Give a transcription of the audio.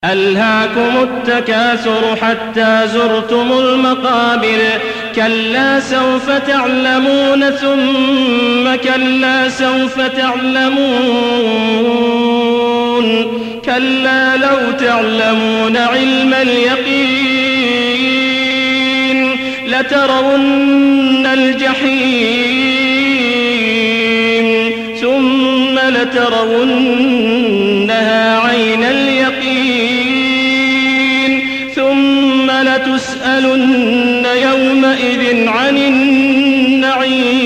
ألهاكم التكاثر حتى زرتم المقابر كلا سوف تعلمون ثم كلا سوف تعلمون كلا لو تعلمون علم اليقين لترون الجحيم ثم لترونها عين اليقين ثم لتسألن يومئذ عن النعيم.